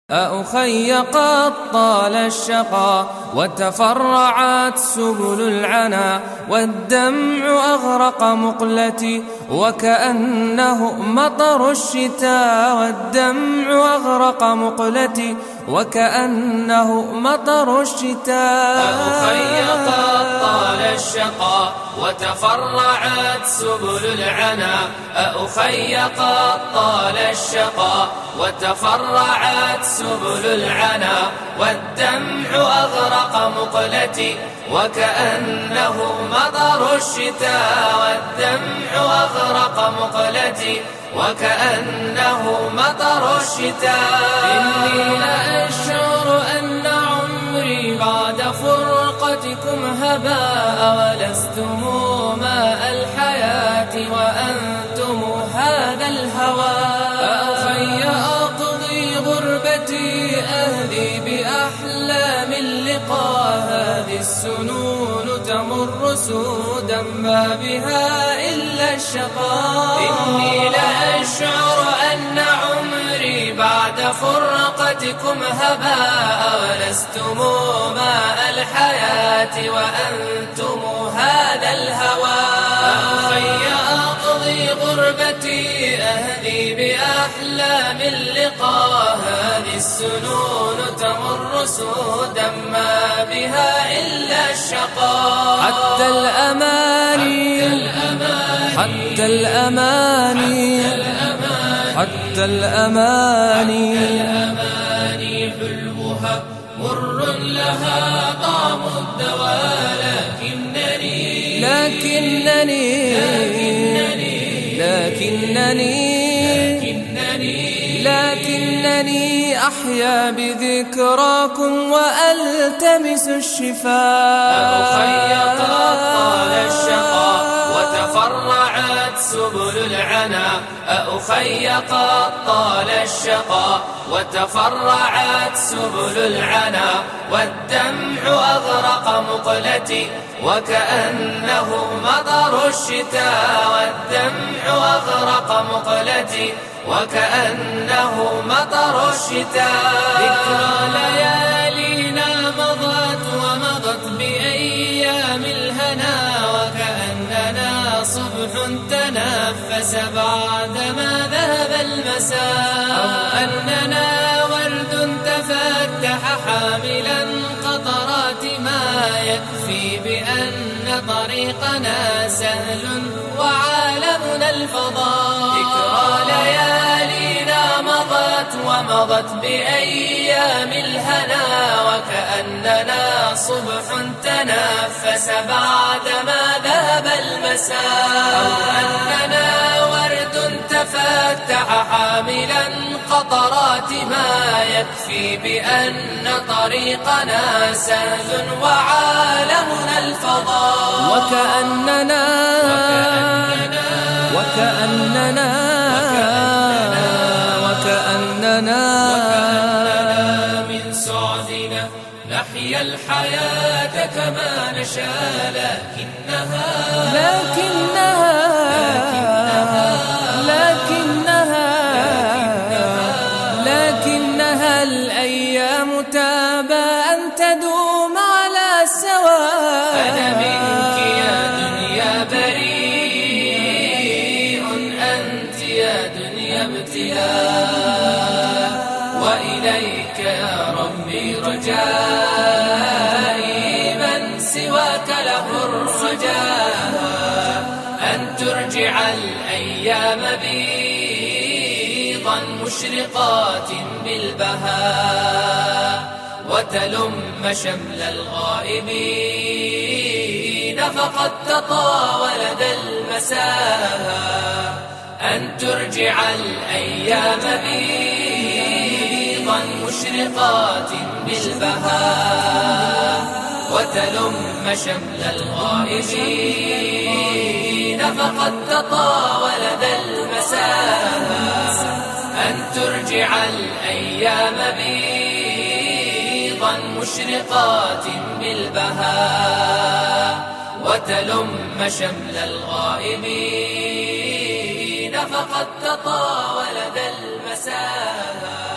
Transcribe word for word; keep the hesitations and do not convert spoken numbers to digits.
أخي قد طال الشقا وتفرعت سبل العنا، والدمع أغرق مقلتي وكأنه مطر الشتاء، والدمع أغرق مقلتي وكأنه مطر الشتاء. أخي قد طال الشقا وتفرعت سبل العنا، أخي قد طال الشقا وتفرعت سبل العنا، والدمع أغرق مقلتي وكأنه مطر الشتاء، والدمع أغرق مقلتي وكأنه مطر الشتاء. إني لأشعر أن عمري بعد فرقتكم هباء، ولستم ماء الحياة وأنتم هذا الهوى. أخي أقضي غربتي أهدي بأحلام اللقاء، هذه السنون تمر سودا ما بها إلا الشقاء. إني لأشعر أن عمري بعد فرقتكم هباء، ولستم ماء الحياة وأنتم هذا الهوى. أخي أقضي غربتي أهدي بأحلام اللقاء، هذه السنون تمر سودا ما بها إلا الشقاء. حتى الأماني حتى الأماني حتى الأماني حلوها مر لها طعم الدواء، لكنني لكنني لكنني لكنني أحيا بذكراكم وألتمس الشفاء. أخي قد طال الشقا وتفرعت سبل العنا، أخي قد طال الشقا وتفرعت سبل العنا، والدمع أغرق مقلتي وكأنه مطر الشتاء، والدمع أغرق مقلتي وكأنه مطر الشتاء. ذكرى ليالينا مضت ومضت بأيام الهنا، وكأننا صبح تنفس بعدما ذهب المساء، أو أننا ورد تفتح حاملا قطرات ما يكفي بأن طريقنا سهل وعالمنا الفضاء. ذكرى ليالينا مضت ومضت بأيام الهنا، وكأننا صبح تنفس بعدما ذهب المساء، أو أننا ورد تفتح حاملا قطرات ما يكفي بأن طريقنا سهل وعالمنا الفضاء. وكأننا وكأننا وكأننا من سعدنا نحيا الحياة كما نشاء، لكنها لكنها لكنها لكنها الأيام تابى أن تدوم على السواء. أنا منك يا دنيا بريء، أنت يا دنيا ابتلاء، وإليك يا ربي رجائي، من سواك له الرجاء، أن ترجع الأيام بيضا مشرقات بالبهاء، وتلم شمل الغائبين فقد تطاول ذا المساء، أن ترجع الأيام بيضا مشرقات بالبهاء، وتلم شمل الغائبين فقد تطاول ذا المساء، أن ترجع الأيام بيضا مشرقات بالبهاء، وتلم شمل الغائبين فقد تطاول ذا المساء.